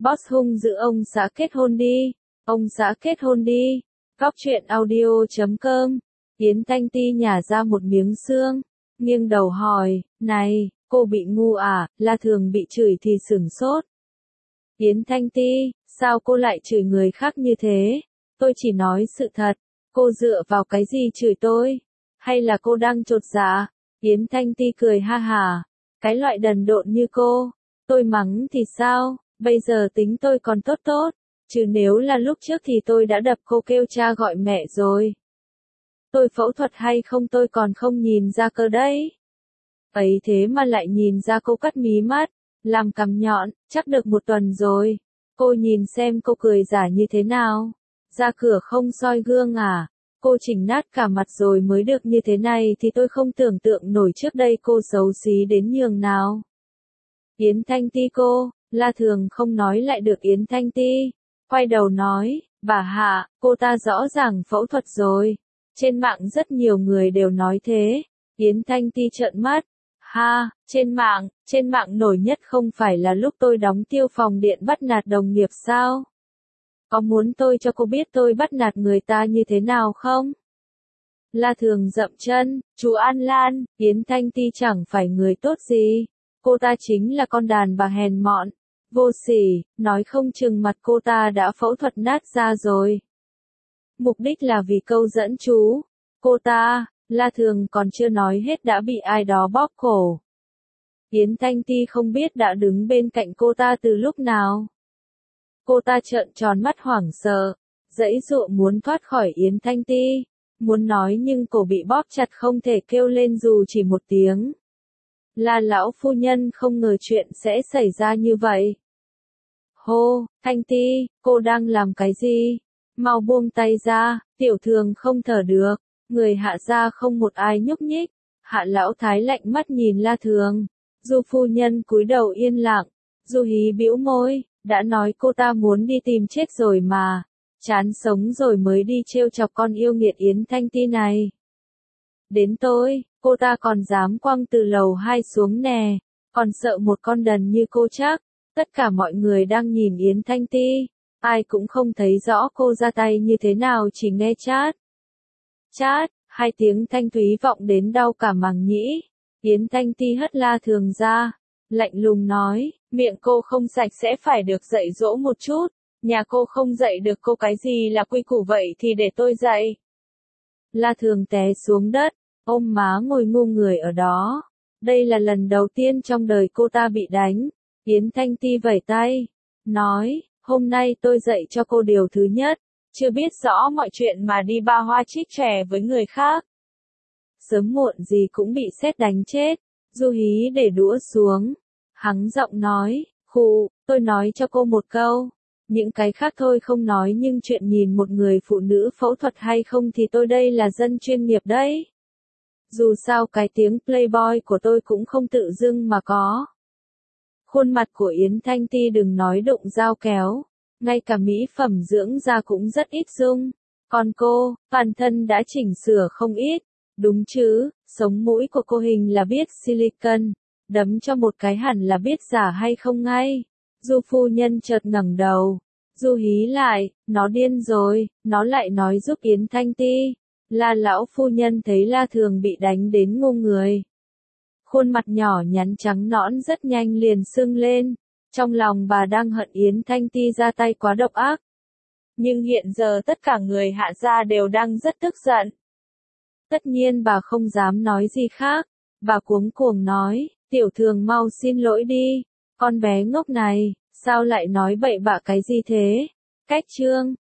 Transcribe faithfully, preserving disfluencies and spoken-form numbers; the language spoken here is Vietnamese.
Boss hung dữ ông xã kết hôn đi, ông xã kết hôn đi. Góc truyện audio chấm com. Yến Thanh Ti nhả ra một miếng xương, nghiêng đầu hỏi, này, cô bị ngu à? La Thường bị chửi thì sửng sốt. Yến Thanh Ti, sao cô lại chửi người khác như thế? Tôi chỉ nói sự thật, cô dựa vào cái gì chửi tôi? Hay là cô đang chột dạ? Yến Thanh Ti cười ha hả, cái loại đần độn như cô, tôi mắng thì sao, bây giờ tính tôi còn tốt tốt, chứ nếu là lúc trước thì tôi đã đập cô kêu cha gọi mẹ rồi. Tôi phẫu thuật hay không tôi còn không nhìn ra cơ đấy. Ấy thế mà lại nhìn ra cô cắt mí mắt, làm cằm nhọn, chắc được một tuần rồi. Cô nhìn xem cô cười giả như thế nào. Ra cửa không soi gương à? Cô chỉnh nát cả mặt rồi mới được như thế này thì tôi không tưởng tượng nổi trước đây cô xấu xí đến nhường nào. Yến Thanh Ti cô, La Thường không nói lại được Yến Thanh Ti. Quay đầu nói, bà Hạ, cô ta rõ ràng phẫu thuật rồi. Trên mạng rất nhiều người đều nói thế. Yến Thanh Ti trợn mắt. Ha, trên mạng, trên mạng nổi nhất không phải là lúc tôi đóng tiêu phòng điện bắt nạt đồng nghiệp sao? Có muốn tôi cho cô biết tôi bắt nạt người ta như thế nào không? La Thường dậm chân, chú An Lan, Yến Thanh Ti chẳng phải người tốt gì. Cô ta chính là con đàn bà hèn mọn, vô sỉ, nói không chừng mặt cô ta đã phẫu thuật nát ra rồi. Mục đích là vì câu dẫn chú. Cô ta, La Thường còn chưa nói hết đã bị ai đó bóp cổ. Yến Thanh Ti không biết đã đứng bên cạnh cô ta từ lúc nào. Cô ta trợn tròn mắt hoảng sợ, giãy giụa muốn thoát khỏi Yến Thanh Ti, muốn nói nhưng cổ bị bóp chặt không thể kêu lên dù chỉ một tiếng. Là lão phu nhân không ngờ chuyện sẽ xảy ra như vậy. Hô, Thanh Ti, cô đang làm cái gì? Mau buông tay ra, tiểu thường không thở được. Người Hạ gia không một ai nhúc nhích. Hạ lão thái lạnh mắt nhìn La Thường. Du phu nhân cúi đầu yên lặng. Du Hí bĩu môi, đã nói cô ta muốn đi tìm chết rồi mà. Chán sống rồi mới đi trêu chọc con yêu nghiệt Yến Thanh Ti này. Đến tôi, cô ta còn dám quăng từ lầu hai xuống nè. Còn sợ một con đần như cô chắc. Tất cả mọi người đang nhìn Yến Thanh Ti. Ai cũng không thấy rõ cô ra tay như thế nào, chỉ nghe chát. Chát, hai tiếng thanh thúy vọng đến đau cả màng nhĩ. Yến Thanh Ti hất La Thường ra, lạnh lùng nói, miệng cô không sạch sẽ phải được dạy dỗ một chút. Nhà cô không dạy được cô cái gì là quy củ vậy thì để tôi dạy. La Thường té xuống đất, ôm má ngồi ngu người ở đó. Đây là lần đầu tiên trong đời cô ta bị đánh. Yến Thanh Ti vẩy tay, nói, hôm nay tôi dạy cho cô điều thứ nhất, chưa biết rõ mọi chuyện mà đi ba hoa trích trẻ với người khác. Sớm muộn gì cũng bị sét đánh chết. Du Hí để đũa xuống, hắng giọng nói, khụ, tôi nói cho cô một câu. Những cái khác thôi không nói nhưng chuyện nhìn một người phụ nữ phẫu thuật hay không thì tôi đây là dân chuyên nghiệp đấy. Dù sao cái tiếng playboy của tôi cũng không tự dưng mà có. Khuôn mặt của Yến Thanh Ti đừng nói đụng dao kéo, ngay cả mỹ phẩm dưỡng da cũng rất ít dùng. Còn cô, bản thân đã chỉnh sửa không ít, đúng chứ, sống mũi của cô hình là biết silicon, đấm cho một cái hẳn là biết giả hay không ngay. Du phu nhân chợt ngẩng đầu, Du Hí lại, nó điên rồi, nó lại nói giúp Yến Thanh Ti. La lão phu nhân thấy La Thường bị đánh đến ngu người. Khuôn mặt nhỏ nhắn trắng nõn rất nhanh liền sưng lên. Trong lòng bà đang hận Yến Thanh Ti ra tay quá độc ác. Nhưng hiện giờ tất cả người Hạ gia đều đang rất tức giận. Tất nhiên bà không dám nói gì khác. Bà cuống cuồng nói, tiểu thường mau xin lỗi đi. Con bé ngốc này, sao lại nói bậy bạ cái gì thế? Cách chương.